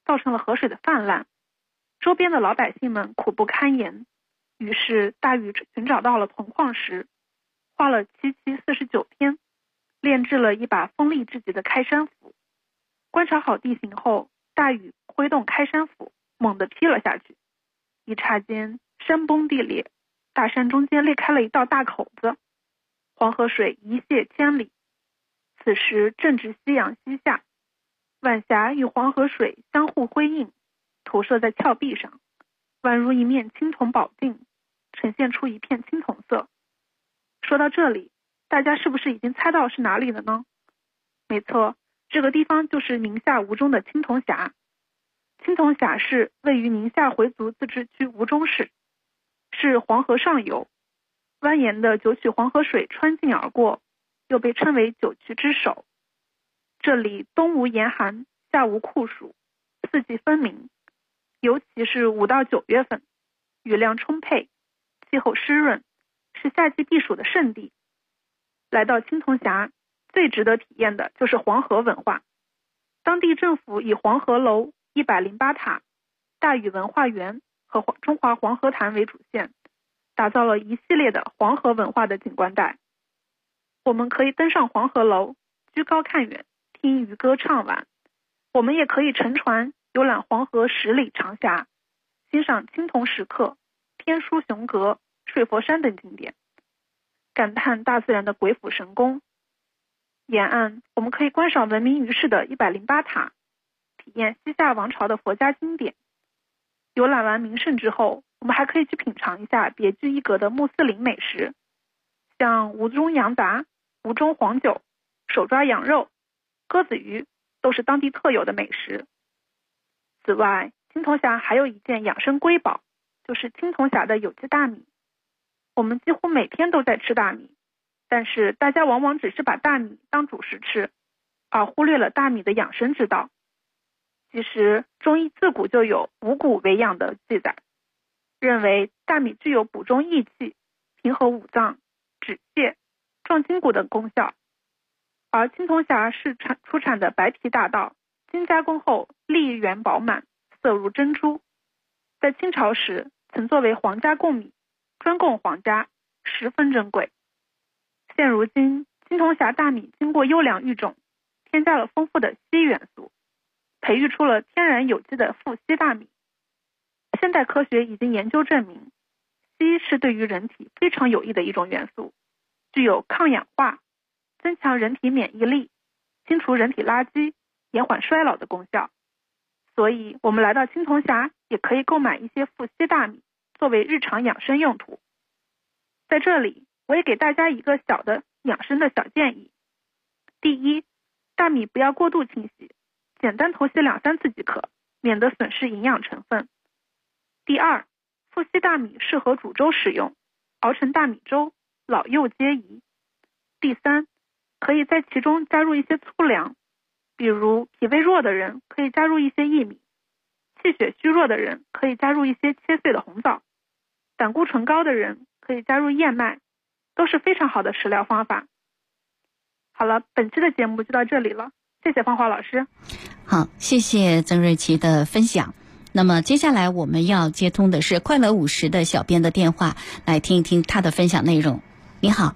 造成了河水的泛滥，周边的老百姓们苦不堪言。于是大禹寻找到了铜矿石，花了749天，炼制了一把锋利至极的开山斧。观察好地形后，大禹挥动开山斧，猛地劈了下去。一刹间，山崩地裂，大山中间裂开了一道大口子，黄河水一泻千里。此时正值夕阳西下，晚霞与黄河水相互辉映，投射在峭壁上，宛如一面青铜宝镜，呈现出一片青铜色。说到这里，大家是不是已经猜到是哪里了呢？没错，这个地方就是宁夏吴中的青铜峡。青铜峡市位于宁夏回族自治区吴中市，是黄河上游，蜿蜒的九曲黄河水穿境而过，又被称为九曲之首。这里冬无严寒，夏无酷暑，四季分明，尤其是5到9月份，雨量充沛，气候湿润，是夏季避暑的圣地。来到青铜峡，最值得体验的就是黄河文化。当地政府以黄河楼108塔、大禹文化园和中华黄河坛为主线，打造了一系列的黄河文化的景观带。我们可以登上黄河楼，居高看远，听渔歌唱晚。我们也可以乘船游览黄河10里长峡，欣赏青铜石刻、天书雄阁、睡佛山等景点，感叹大自然的鬼斧神工。沿岸我们可以观赏闻名于世的108塔，体验西夏王朝的佛家经典。游览完名胜之后，我们还可以去品尝一下别具一格的穆斯林美食，像吴中羊杂、吴中黄酒、手抓羊肉、鸽子鱼都是当地特有的美食。此外，青铜峡还有一件养生瑰宝，就是青铜峡的有机大米。我们几乎每天都在吃大米，但是大家往往只是把大米当主食吃，而忽略了大米的养生之道。其实中医自古就有五谷为养的记载，认为大米具有补中益气、平和五脏、止泻、壮筋骨等功效。而青铜峡是出产的白皮大稻，经加工后粒圆饱满，色如珍珠。在清朝时曾作为皇家贡米，专供皇家，十分珍贵。现如今，青铜峡大米经过优良育种，添加了丰富的硒元素，培育出了天然有机的富硒大米。现代科学已经研究证明，硒是对于人体非常有益的一种元素，具有抗氧化、增强人体免疫力、清除人体垃圾、延缓衰老的功效。所以我们来到青铜峡也可以购买一些富硒大米，作为日常养生用途。在这里我也给大家一个小的养生的小建议。第一，大米不要过度清洗，简单头洗2-3次即可，免得损失营养成分。第二，富硒大米适合煮粥使用，熬成大米粥，老幼皆宜。第三，可以在其中加入一些粗粮，比如脾胃弱的人可以加入一些薏米，气血虚弱的人可以加入一些切碎的红枣，胆固醇高的人可以加入燕麦，都是非常好的食疗方法。好了，本期的节目就到这里了，谢谢芳华老师。 好，谢谢曾瑞琪的分享。那么接下来我们要接通的是快乐50的小编的电话，来听一听他的分享内容。你好。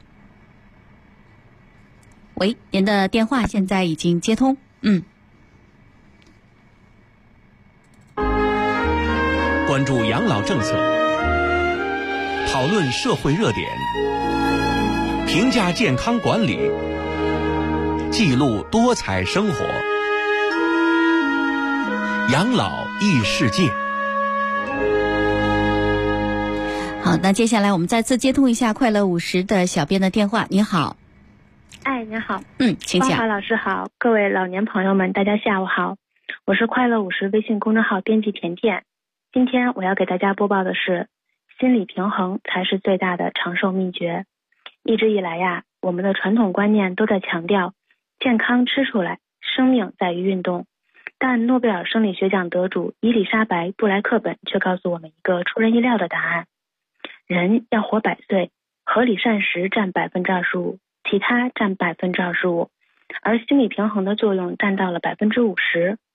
喂，您的电话现在已经接通。 关注养老政策，讨论社会热点，评价健康管理，记录多彩生活，养老异世界。 好，那接下来我们再次接通一下快乐50的小编的电话。你好。 哎，您好。 请讲。 芳华老师好，各位老年朋友们，大家下午好，我是快乐50微信公众号编辑甜甜。今天我要给大家播报的是，心理平衡才是最大的长寿秘诀。一直以来呀，我们的传统观念都在强调健康吃出来，生命在于运动。但诺贝尔生理学奖得主伊丽莎白·布莱克本却告诉我们一个出人意料的答案：人要活100岁，合理膳食占25%，其他占25%，而心理平衡的作用占到了50%。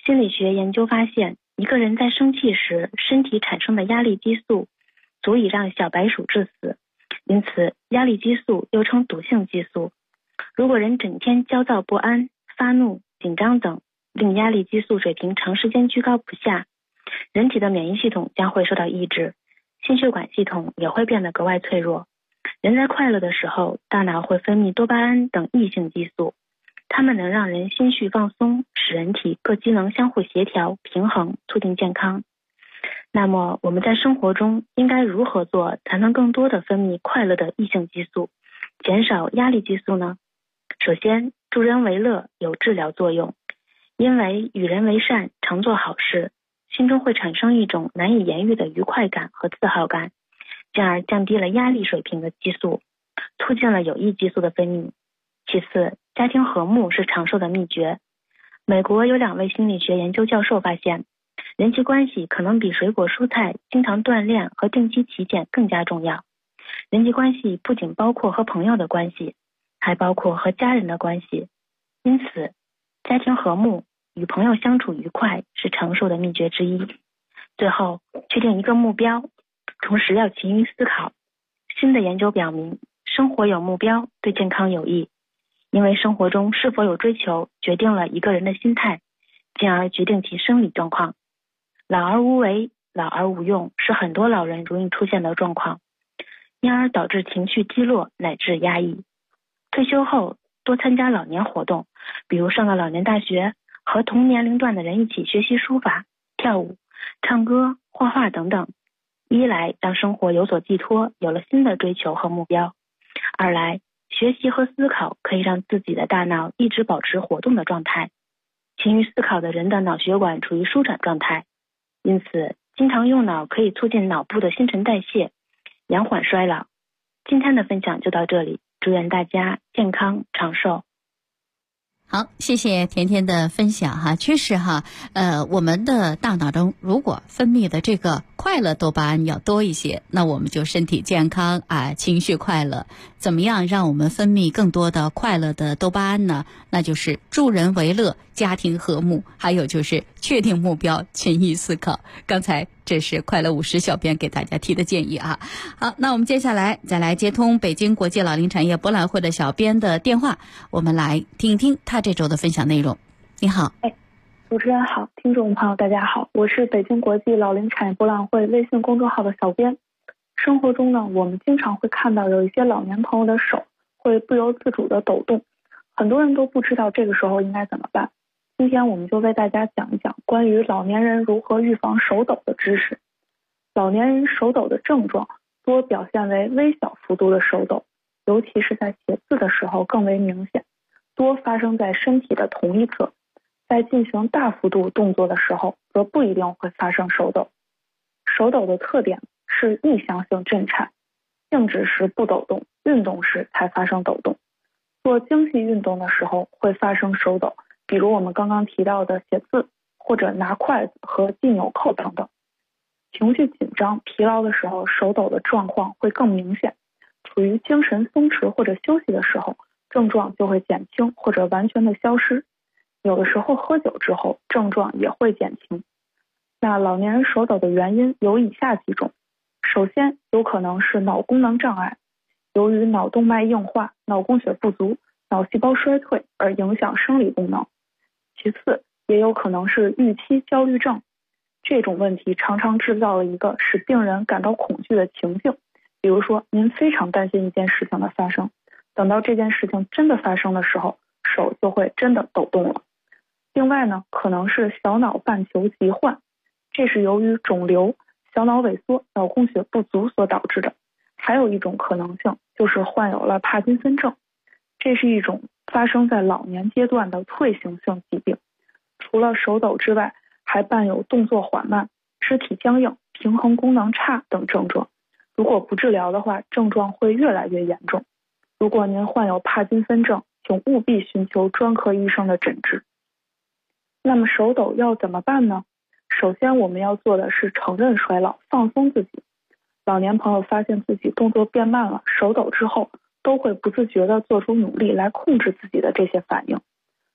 心理学研究发现，一个人在生气时，身体产生的压力激素足以让小白鼠致死，因此压力激素又称毒性激素。如果人整天焦躁不安、发怒、紧张等，令压力激素水平长时间居高不下，人体的免疫系统将会受到抑制，心血管系统也会变得格外脆弱。人在快乐的时候，大脑会分泌多巴胺等异性激素，它们能让人心绪放松，使人体各机能相互协调、平衡，促进健康。那么我们在生活中应该如何做才能更多的分泌快乐的异性激素，减少压力激素呢？首先，助人为乐有治疗作用，因为与人为善，常做好事，心中会产生一种难以言喻的愉快感和自豪感，进而降低了压力水平的激素，促进了有益激素的分泌。其次，家庭和睦是长寿的秘诀。美国有2位心理学研究教授发现，人际关系可能比水果蔬菜、经常锻炼和定期体检更加重要。人际关系不仅包括和朋友的关系，还包括和家人的关系。因此，家庭和睦、与朋友相处愉快是长寿的秘诀之一。最后，确定一个目标，同时要勤于思考。新的研究表明，生活有目标对健康有益，因为生活中是否有追求，决定了一个人的心态，进而决定其生理状况。老而无为、老而无用是很多老人容易出现的状况，因而导致情绪低落乃至压抑。退休后多参加老年活动，比如上个老年大学，和同年龄段的人一起学习书法、跳舞、唱歌、画画等等。一来让生活有所寄托，有了新的追求和目标；二来学习和思考可以让自己的大脑一直保持活动的状态。勤于思考的人的脑血管处于舒展状态，因此经常用脑可以促进脑部的新陈代谢，延缓衰老。今天的分享就到这里，祝愿大家健康长寿。 好，谢谢甜甜的分享哈。确实哈，我们的大脑中如果分泌的这个快乐多巴胺要多一些，那我们就身体健康啊，情绪快乐。怎么样让我们分泌更多的快乐的多巴胺呢？那就是助人为乐、家庭和睦，还有就是确定目标、勤于思考。刚才这是快乐50小编给大家提的建议啊。好，那我们接下来再来接通北京国际老龄产业博览会的小编的电话，我们来听一听他这周的分享内容。你好。 主持人好，听众朋友大家好，我是北京国际老龄产业博览会微信公众号的小编。生活中呢，我们经常会看到有一些老年朋友的手会不由自主的抖动，很多人都不知道这个时候应该怎么办。今天我们就为大家讲一讲关于老年人如何预防手抖的知识。老年人手抖的症状多表现为微小幅度的手抖，尤其是在写字的时候更为明显，多发生在身体的同一侧。在进行大幅度动作的时候，则不一定会发生手抖。手抖的特点是逆向性震颤，静止时不抖动，运动时才发生抖动。做精细运动的时候会发生手抖，比如我们刚刚提到的写字，或者拿筷子和系纽扣等等。情绪紧张、疲劳的时候，手抖的状况会更明显。处于精神松弛或者休息的时候，症状就会减轻或者完全的消失。有的时候喝酒之后，症状也会减轻。那老年人手抖的原因有以下几种。首先，有可能是脑功能障碍，由于脑动脉硬化、脑供血不足、脑细胞衰退而影响生理功能。其次，也有可能是预期焦虑症，这种问题常常制造了一个使病人感到恐惧的情境。比如说，您非常担心一件事情的发生，等到这件事情真的发生的时候，手就会真的抖动了。另外呢，可能是小脑半球疾患，这是由于肿瘤、小脑萎缩、脑供血不足所导致的。还有一种可能性就是患有了帕金森症，这是一种发生在老年阶段的退行性疾病。除了手抖之外，还伴有动作缓慢、肢体僵硬、平衡功能差等症状。如果不治疗的话，症状会越来越严重。如果您患有帕金森症，请务必寻求专科医生的诊治。那么手抖要怎么办呢？首先我们要做的是承认衰老，放松自己。老年朋友发现自己动作变慢了，手抖之后，都会不自觉地做出努力来控制自己的这些反应。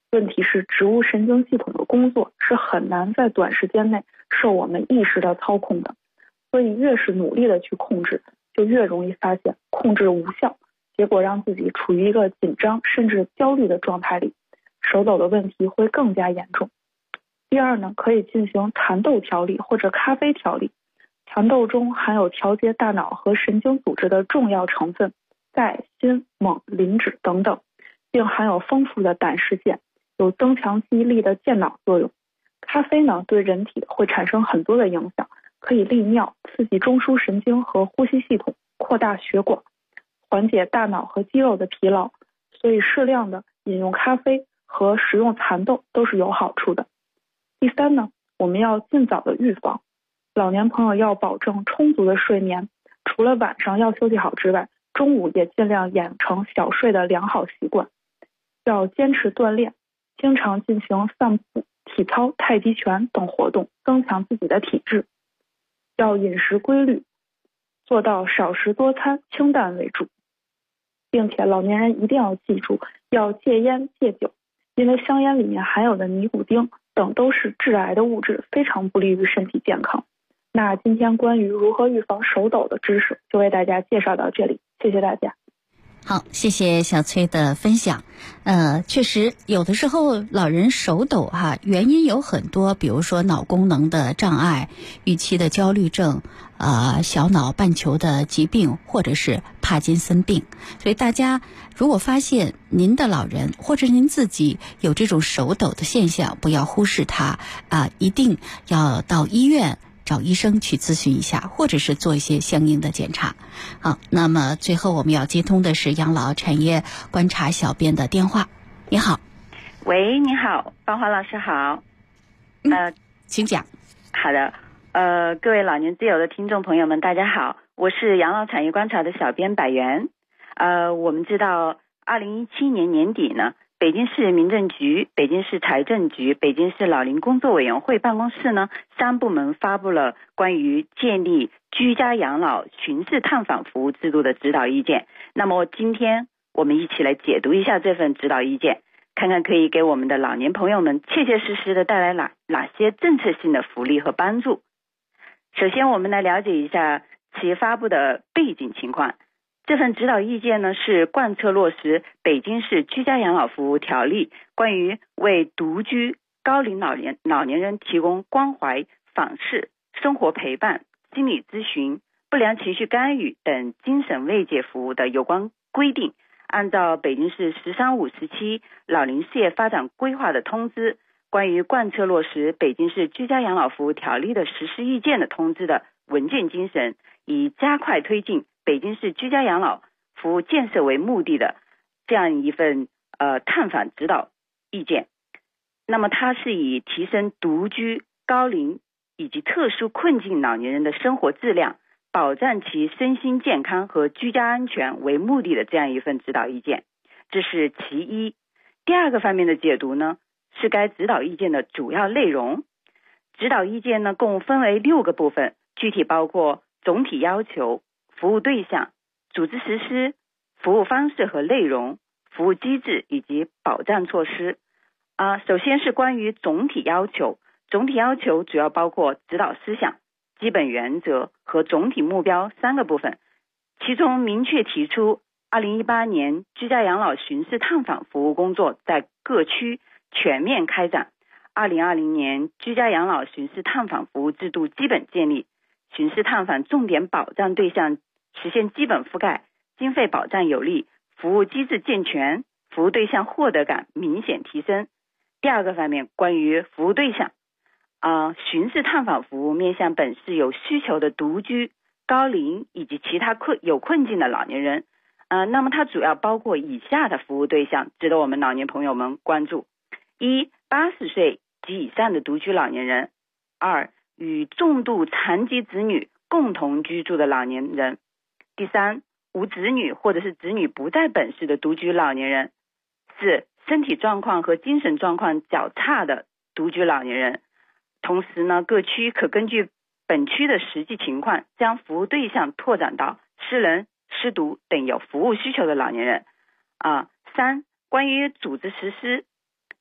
问题是植物神经系统的工作是很难在短时间内受我们意识的操控的，所以越是努力的去控制，就越容易发现控制无效，结果让自己处于一个紧张甚至焦虑的状态里，手抖的问题会更加严重。第二呢，可以进行蚕豆调理或者咖啡调理。蚕豆中含有调节大脑和神经组织的重要成分钙、锌、锰、磷脂等等，并含有丰富的胆石碱，有增强记忆力的健脑作用。咖啡呢，对人体会产生很多的影响，可以利尿、刺激中枢神经和呼吸系统，扩大血管，缓解大脑和肌肉的疲劳，所以适量的饮用咖啡和食用蚕豆都是有好处的。第三呢，我们要尽早的预防。老年朋友要保证充足的睡眠，除了晚上要休息好之外，中午也尽量养成小睡的良好习惯。要坚持锻炼，经常进行散步、体操、太极拳等活动，增强自己的体质。要饮食规律，做到少食多餐，清淡为主。并且老年人一定要记住，要戒烟戒酒，因为香烟里面含有的尼古丁等都是致癌的物质，非常不利于身体健康。那今天关于如何预防手抖的知识就为大家介绍到这里，谢谢大家。 好，谢谢小崔的分享。确实有的时候老人手抖原因有很多，比如说脑功能的障碍、预期的焦虑症、小脑半球的疾病，或者是帕金森病。所以大家如果发现您的老人或者您自己有这种手抖的现象，不要忽视它一定要到医院找医生去咨询一下，或者是做一些相应的检查。好，那么最后我们要接通的是养老产业观察小编的电话。你好。 喂，你好，芳华老师好。 请讲。 好的，各位老年之友的听众朋友们，大家好，我是养老产业观察的小编百元。我们知道2017年年底呢，北京市民政局、北京市财政局、北京市老龄工作委员会办公室呢3部门发布了关于建立居家养老巡视探访服务制度的指导意见。那么今天我们一起来解读一下这份指导意见，看看可以给我们的老年朋友们切切实实的带来哪些政策性的福利和帮助。首先我们来了解一下其发布的背景情况。这份指导意见呢，是贯彻落实北京市居家养老服务条例关于为独居高龄老年人提供关怀、访视、生活陪伴、心理咨询、不良情绪干预等精神慰藉服务的有关规定，按照北京市“13五”时期老龄事业发展规划的通知、关于贯彻落实北京市居家养老服务条例的实施意见的通知的文件精神，以加快推进北京市居家养老服务建设为目的的这样一份探访指导意见。那么它是以提升独居、高龄以及特殊困境老年人的生活质量，保障其身心健康和居家安全为目的的这样一份指导意见，这是其一。第二个方面的解读呢，是该指导意见的主要内容。指导意见呢，共分为6个部分，具体包括总体要求、服务对象、组织实施、服务方式和内容、服务机制以及保障措施。首先是关于总体要求。总体要求主要包括指导思想、基本原则和总体目标3个部分，其中明确提出2018年居家养老巡视探访服务工作在各区全面开展，2020年居家养老巡视探访服务制度基本建立，巡视探访重点保障对象实现基本覆盖，经费保障有力，服务机制健全，服务对象获得感明显提升。第二个方面，关于服务对象，巡视探访服务面向本市有需求的独居、高龄以及其他有困境的老年人。那么它主要包括以下的服务对象，值得我们老年朋友们关注：一、80岁及以上的独居老年人；二、与重度残疾子女共同居住的老年人；第三，无子女或者是子女不在本市的独居老年人；四、身体状况和精神状况较差的独居老年人。同时呢，各区可根据本区的实际情况，将服务对象拓展到失能、失独等有服务需求的老年人。三、关于组织实施，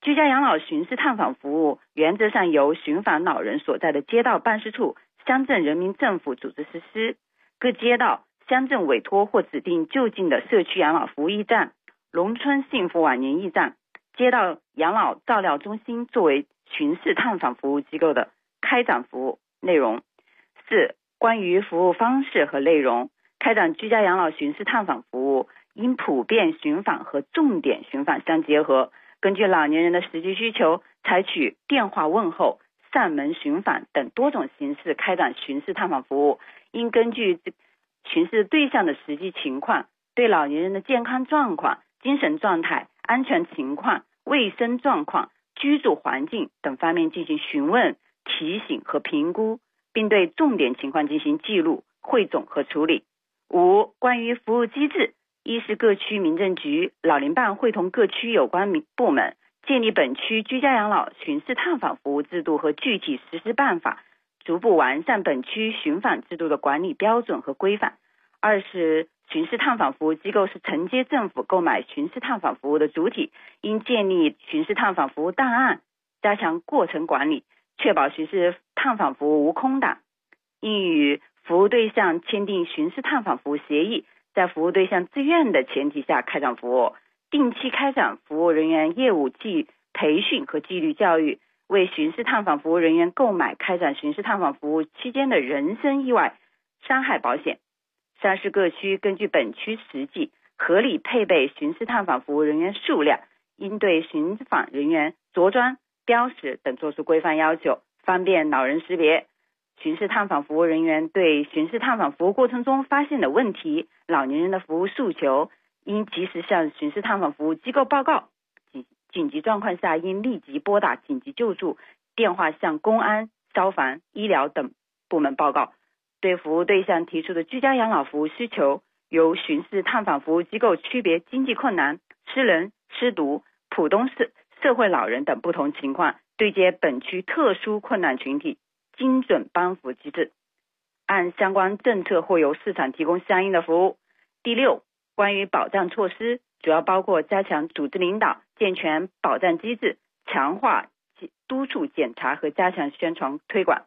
居家养老巡视探访服务原则上由寻访老人所在的街道办事处、乡镇人民政府组织实施，各街道、乡镇委托或指定就近的社区养老服务驿站、农村幸福晚年驿站、街道养老照料中心作为巡视探访服务机构的开展服务内容。4、关于服务方式和内容，开展居家养老巡视探访服务应普遍寻访和重点寻访相结合，根据老年人的实际需求，采取电话问候、上门寻访等多种形式开展巡视探访服务，应根据巡视对象的实际情况，对老年人的健康状况、精神状态、安全情况、卫生状况、居住环境等方面进行询问、提醒和评估，并对重点情况进行记录、汇总和处理。5、关于服务机制，一是各区民政局、老龄办会同各区有关部门建立本区居家养老巡视探访服务制度和具体实施办法，逐步完善本区寻访制度的管理标准和规范。2是巡视探访服务机构是承接政府购买巡视探访服务的主体，应建立巡视探访服务档案，加强过程管理，确保巡视探访服务无空档。应与服务对象签订巡视探访服务协议，在服务对象自愿的前提下开展服务，定期开展服务人员业务培训和纪律教育，为巡视探访服务人员购买开展巡视探访服务期间的人身意外伤害保险。3是各区根据本区实际合理配备巡视探访服务人员数量，应对寻访人员着装、标识等作出规范要求，方便老人识别。巡视探访服务人员对巡视探访服务过程中发现的问题、老年人的服务诉求，应及时向巡视探访服务机构报告，紧急状况下应立即拨打紧急救助电话向公安、消防、医疗等部门报告。对服务对象提出的居家养老服务需求，由巡视探访服务机构区别经济困难、失能、失独、普通社会老人等不同情况，对接本区特殊困难群体，精准帮扶机制，按相关政策或由市场提供相应的服务。第6，关于保障措施，主要包括加强组织领导、健全保障机制、强化督促检查和加强宣传推广。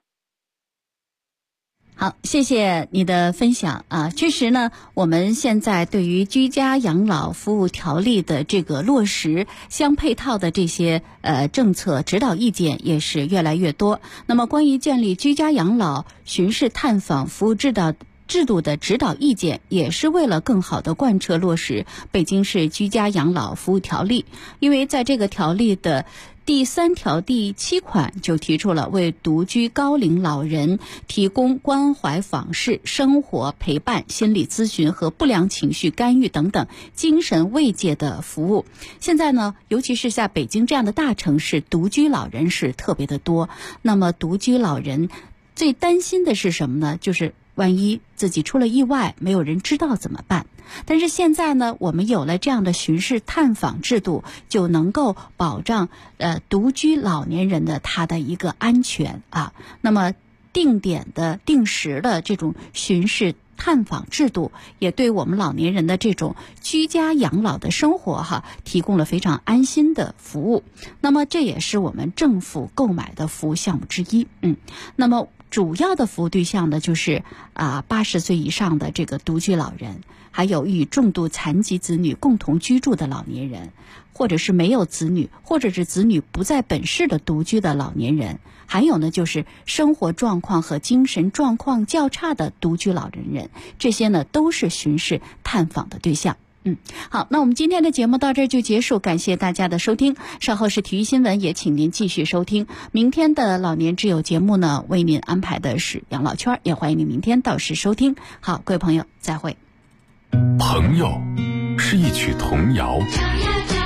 好，谢谢你的分享啊！确实呢，我们现在对于居家养老服务条例的这个落实相配套的这些政策指导意见也是越来越多。那么关于建立居家养老巡视探访服务制度的指导意见，也是为了更好的贯彻落实北京市居家养老服务条例。因为在这个条例的第3条第7款就提出了为独居高龄老人提供关怀访视、生活陪伴、心理咨询和不良情绪干预等等精神慰藉的服务。现在呢，尤其是像北京这样的大城市，独居老人是特别的多。那么独居老人最担心的是什么呢？就是万一自己出了意外，没有人知道怎么办？但是现在呢，我们有了这样的巡视探访制度，就能够保障独居老年人的他的一个安全啊。那么定时的这种巡视探访制度，也对我们老年人的这种居家养老的生活提供了非常安心的服务。那么这也是我们政府购买的服务项目之一。那么主要的服务对象呢，就是80岁以上的这个独居老人，还有与重度残疾子女共同居住的老年人，或者是没有子女，或者是子女不在本市的独居的老年人，还有呢就是生活状况和精神状况较差的独居老年人，这些呢都是巡视探访的对象。好，那我们今天的节目到这儿就结束，感谢大家的收听。稍后是体育新闻，也请您继续收听。明天的老年之友节目呢，为您安排的是养老圈，也欢迎您明天到时收听。好，各位朋友，再会。 朋友是一曲童谣，